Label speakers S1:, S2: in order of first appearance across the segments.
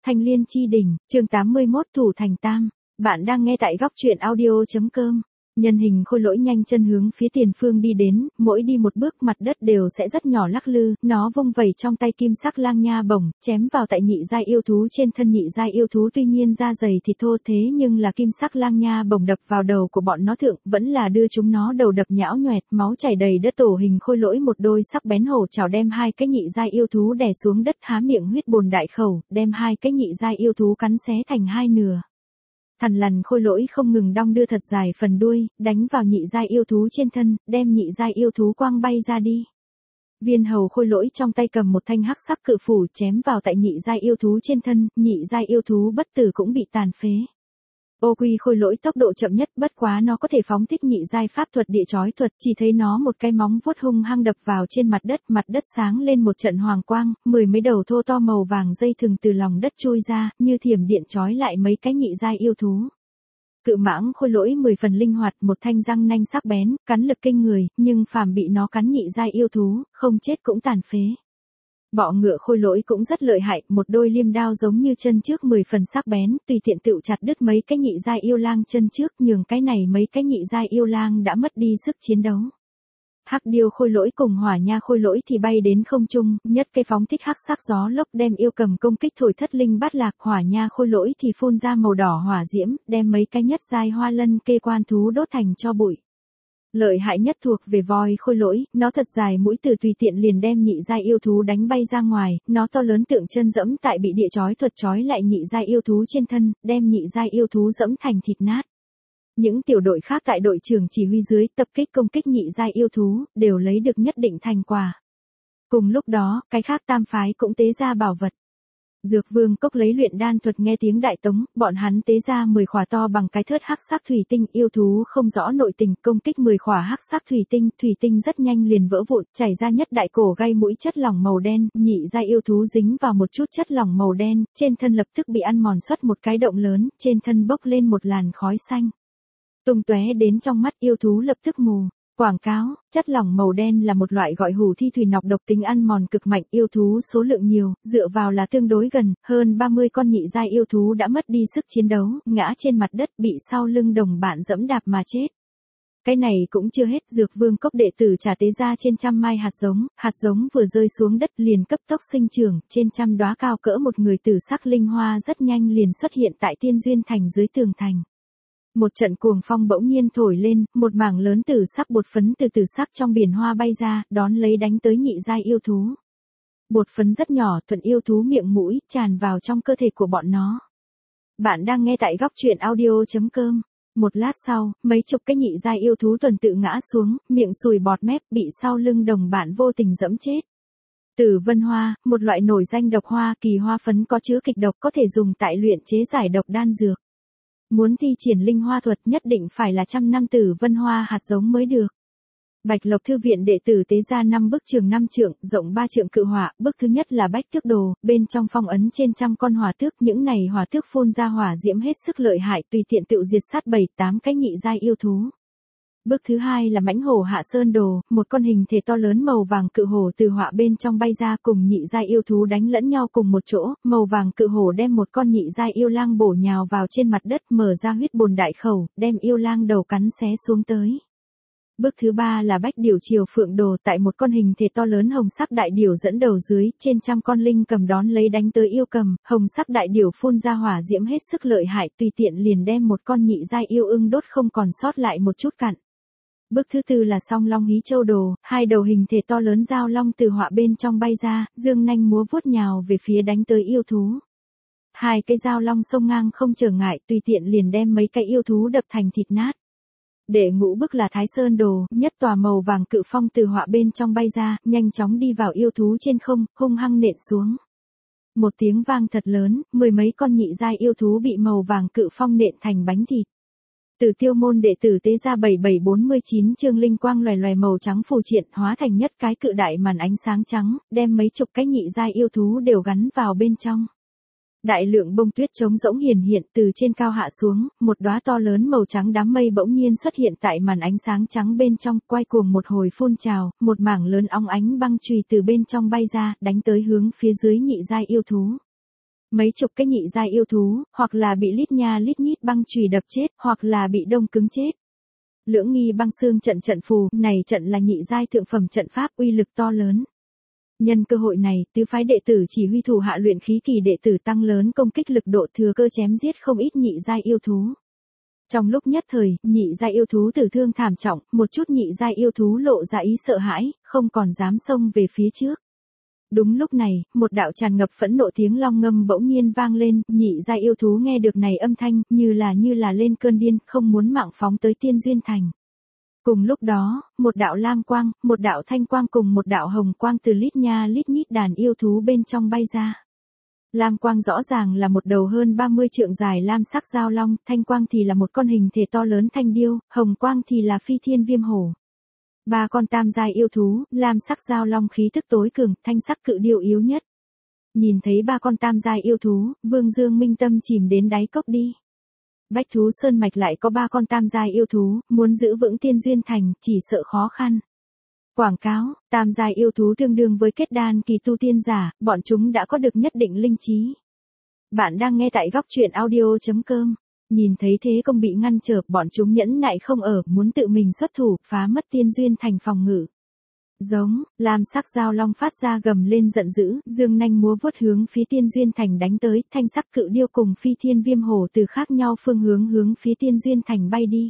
S1: Thanh Liên Chi Đỉnh, chương 81 Thủ Thành Tam. Bạn đang nghe tại góc truyện audio.com. Nhân hình khôi lỗi nhanh chân hướng phía tiền phương đi đến, mỗi đi một bước mặt đất đều sẽ rất nhỏ lắc lư, nó vung vẩy trong tay kim sắc lang nha bổng, chém vào tại nhị giai yêu thú trên thân nhị giai yêu thú tuy nhiên da dày thịt thô thế nhưng là kim sắc lang nha bổng đập vào đầu của bọn nó thượng, vẫn là đưa chúng nó đầu đập nhão nhoẹt, máu chảy đầy đất tổ hình khôi lỗi một đôi sắc bén hổ chảo đem hai cái nhị giai yêu thú đè xuống đất há miệng huyết bồn đại khẩu, đem hai cái nhị giai yêu thú cắn xé thành hai nửa. Thằn lằn khôi lỗi không ngừng đong đưa thật dài phần đuôi, đánh vào nhị giai yêu thú trên thân, đem nhị giai yêu thú quăng bay ra đi. Viên hầu khôi lỗi trong tay cầm một thanh hắc sắc cự phủ chém vào tại nhị giai yêu thú trên thân, nhị giai yêu thú bất tử cũng bị tàn phế. Ô quy khôi lỗi tốc độ chậm nhất bất quá nó có thể phóng thích nhị giai pháp thuật địa chói thuật, chỉ thấy nó một cái móng vuốt hung hăng đập vào trên mặt đất sáng lên một trận hoàng quang, mười mấy đầu thô to màu vàng dây thừng từ lòng đất chui ra, như thiểm điện chói lại mấy cái nhị giai yêu thú. Cự mãng khôi lỗi 10 phần linh hoạt, một thanh răng nanh sắc bén, cắn lực kinh người, nhưng phàm bị nó cắn nhị giai yêu thú, không chết cũng tàn phế. Bọ ngựa khôi lỗi cũng rất lợi hại, một đôi liêm đao giống như chân trước 10 phần sắc bén, tùy tiện tựu chặt đứt mấy cái nhị giai yêu lang chân trước, nhường cái này mấy cái nhị giai yêu lang đã mất đi sức chiến đấu. Hắc điêu khôi lỗi cùng hỏa nha khôi lỗi thì bay đến không trung, nhất cái phóng thích hắc sắc gió lốc đem yêu cầm công kích thổi thất linh bát lạc, hỏa nha khôi lỗi thì phun ra màu đỏ hỏa diễm, đem mấy cái nhất giai hoa lân kê quan thú đốt thành cho bụi. Lợi hại nhất thuộc về voi khôi lỗi, nó thật dài mũi từ tùy tiện liền đem nhị giai yêu thú đánh bay ra ngoài, nó to lớn tượng chân dẫm tại bị địa chói thuật chói lại nhị giai yêu thú trên thân, đem nhị giai yêu thú dẫm thành thịt nát. Những tiểu đội khác tại đội trưởng chỉ huy dưới tập kích công kích nhị giai yêu thú, đều lấy được nhất định thành quả. Cùng lúc đó, cái khác tam phái cũng tế ra bảo vật. Dược Vương Cốc lấy luyện đan thuật nghe tiếng đại tống, bọn hắn tế ra 10 khỏa to bằng cái thớt hắc sắc thủy tinh, yêu thú không rõ nội tình công kích 10 khỏa hắc sắc thủy tinh rất nhanh liền vỡ vụn, chảy ra nhất đại cổ gây mũi chất lỏng màu đen, nhị giai yêu thú dính vào một chút chất lỏng màu đen, trên thân lập tức bị ăn mòn xuất một cái động lớn, trên thân bốc lên một làn khói xanh. Tung tóe đến trong mắt yêu thú lập tức mù. Quảng cáo, chất lỏng màu đen là một loại gọi hủ thi thủy nọc độc tính ăn mòn cực mạnh, yêu thú số lượng nhiều, dựa vào là tương đối gần, hơn 30 con nhị giai yêu thú đã mất đi sức chiến đấu, ngã trên mặt đất bị sau lưng đồng bạn dẫm đạp mà chết. Cái này cũng chưa hết, Dược Vương Cốc đệ tử trả tế ra trên trăm mai hạt giống vừa rơi xuống đất liền cấp tốc sinh trưởng, trên trăm đóa cao cỡ một người tử sắc linh hoa rất nhanh liền xuất hiện tại Tiên Duyên Thành dưới tường thành. Một trận cuồng phong bỗng nhiên thổi lên, một mảng lớn tử sắc bột phấn từ tử sắc trong biển hoa bay ra, đón lấy đánh tới nhị giai yêu thú. Bột phấn rất nhỏ, thuận yêu thú miệng mũi, tràn vào trong cơ thể của bọn nó. Bạn đang nghe tại góc truyện audio.com. Một lát sau, mấy chục cái nhị giai yêu thú tuần tự ngã xuống, miệng sùi bọt mép, bị sau lưng đồng bạn vô tình dẫm chết. Tử vân hoa, một loại nổi danh độc hoa, kỳ hoa phấn có chứa kịch độc có thể dùng tại luyện chế giải độc đan dược. Muốn thi triển linh hoa thuật nhất định phải là 100 năm tử vân hoa hạt giống mới được. Bạch Lộc Thư viện đệ tử tế ra 5 bức trường 5 trượng, rộng 3 trượng cự hỏa, bức thứ nhất là bách tước đồ, bên trong phong ấn trên trăm con hỏa tước, những này hỏa tước phun ra hỏa diễm hết sức lợi hại, tùy tiện tự diệt sát 7-8 cái nhị giai yêu thú. Bức thứ hai là mãnh hổ hạ sơn đồ, một con hình thể to lớn màu vàng cự hổ từ hỏa bên trong bay ra cùng nhị giai yêu thú đánh lẫn nhau cùng một chỗ, màu vàng cự hổ đem một con nhị giai yêu lang bổ nhào vào trên mặt đất mở ra huyết bồn đại khẩu, đem yêu lang đầu cắn xé xuống tới. Bức thứ ba là bách điểu triều phượng đồ, tại một con hình thể to lớn hồng sắc đại điểu dẫn đầu dưới, trên trăm con linh cầm đón lấy đánh tới yêu cầm, hồng sắc đại điểu phun ra hỏa diễm hết sức lợi hại, tùy tiện liền đem một con nhị giai yêu ưng đốt không còn sót lại một chút cặn. Bức thứ tư là song long hí châu đồ, hai đầu hình thể to lớn giao long từ họa bên trong bay ra, dương nanh múa vuốt nhào về phía đánh tới yêu thú. Hai cái giao long sông ngang không trở ngại, tùy tiện liền đem mấy cái yêu thú đập thành thịt nát. Đệ ngũ bức là thái sơn đồ, nhất tòa màu vàng cự phong từ họa bên trong bay ra, nhanh chóng đi vào yêu thú trên không, hung hăng nện xuống. Một tiếng vang thật lớn, mười mấy con nhị giai yêu thú bị màu vàng cự phong nện thành bánh thịt. Từ Tiêu môn đệ tử tế ra 7749 chương linh quang loè loè màu trắng phù triện, hóa thành nhất cái cự đại màn ánh sáng trắng, đem mấy chục cái nhị giai yêu thú đều gắn vào bên trong. Đại lượng bông tuyết trống rỗng hiển hiện từ trên cao hạ xuống, một đóa to lớn màu trắng đám mây bỗng nhiên xuất hiện tại màn ánh sáng trắng bên trong, quay cuồng một hồi phun trào, một mảng lớn óng ánh băng chùy từ bên trong bay ra, đánh tới hướng phía dưới nhị giai yêu thú. Mấy chục cái nhị giai yêu thú, hoặc là bị lít nha lít nhít băng chùy đập chết, hoặc là bị đông cứng chết. Lưỡng nghi băng xương trận phù, này trận là nhị giai thượng phẩm trận pháp uy lực to lớn. Nhân cơ hội này, tứ phái đệ tử chỉ huy thủ hạ luyện khí kỳ đệ tử tăng lớn công kích lực độ thừa cơ chém giết không ít nhị giai yêu thú. Trong lúc nhất thời, nhị giai yêu thú tử thương thảm trọng, một chút nhị giai yêu thú lộ ra ý sợ hãi, không còn dám xông về phía trước. Đúng lúc này, một đạo tràn ngập phẫn nộ tiếng long ngâm bỗng nhiên vang lên, nhị giai yêu thú nghe được này âm thanh, như là lên cơn điên, không muốn mạng phóng tới Tiên Duyên Thành. Cùng lúc đó, một đạo lam quang, một đạo thanh quang cùng một đạo hồng quang từ lít nha lít nhít đàn yêu thú bên trong bay ra. Lam quang rõ ràng là một đầu hơn 30 trượng dài lam sắc giao long, thanh quang thì là một con hình thể to lớn thanh điêu, hồng quang thì là phi thiên viêm hổ. Ba con tam giai yêu thú, lam sắc giao long khí tức tối cường, thanh sắc cự điêu yếu nhất. Nhìn thấy ba con tam giai yêu thú, Vương Dương Minh tâm chìm đến đáy cốc đi. Bách thú sơn mạch lại có ba con tam giai yêu thú, muốn giữ vững Tiên Duyên Thành, chỉ sợ khó khăn. Quảng cáo, tam giai yêu thú tương đương với kết đan kỳ tu tiên giả, bọn chúng đã có được nhất định linh trí. Bạn đang nghe tại góc truyện audio.com. Nhìn thấy thế công bị ngăn trở, bọn chúng nhẫn nại không ở, muốn tự mình xuất thủ, phá mất Tiên Duyên Thành phòng ngự. Giống, lam sắc giao long phát ra gầm lên giận dữ, dương nanh múa vuốt hướng phía Tiên Duyên Thành đánh tới, thanh sắc cự điêu cùng phi thiên viêm hổ từ khác nhau phương hướng phía Tiên Duyên Thành bay đi.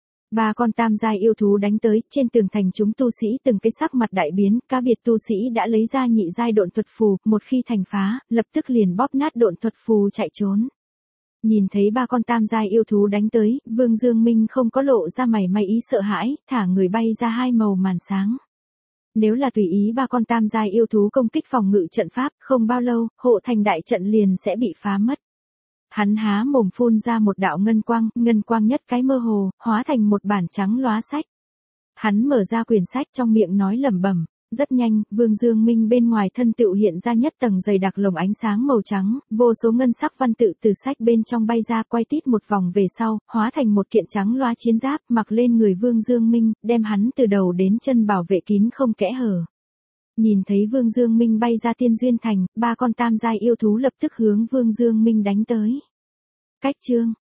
S1: Ba con tam giai yêu thú đánh tới, trên tường thành chúng tu sĩ từng cái sắc mặt đại biến, cá biệt tu sĩ đã lấy ra nhị giai độn thuật phù, một khi thành phá, lập tức liền bóp nát độn thuật phù chạy trốn. Nhìn thấy ba con tam giai yêu thú đánh tới, Vương Dương Minh không có lộ ra mảy may ý sợ hãi, thả người bay ra hai màu màn sáng. Nếu là tùy ý ba con tam giai yêu thú công kích phòng ngự trận pháp, không bao lâu, hộ thành đại trận liền sẽ bị phá mất. Hắn há mồm phun ra một đạo ngân quang nhất cái mơ hồ, hóa thành một bản trắng lóa sách. Hắn mở ra quyển sách trong miệng nói lẩm bẩm, rất nhanh, Vương Dương Minh bên ngoài thân tựu hiện ra nhất tầng dày đặc lồng ánh sáng màu trắng, vô số ngân sắc văn tự từ sách bên trong bay ra quay tít một vòng về sau, hóa thành một kiện trắng loa chiến giáp, mặc lên người Vương Dương Minh, đem hắn từ đầu đến chân bảo vệ kín không kẽ hở. Nhìn thấy Vương Dương Minh bay ra Tiên Duyên Thành, ba con tam giai yêu thú lập tức hướng Vương Dương Minh đánh tới. Cách chương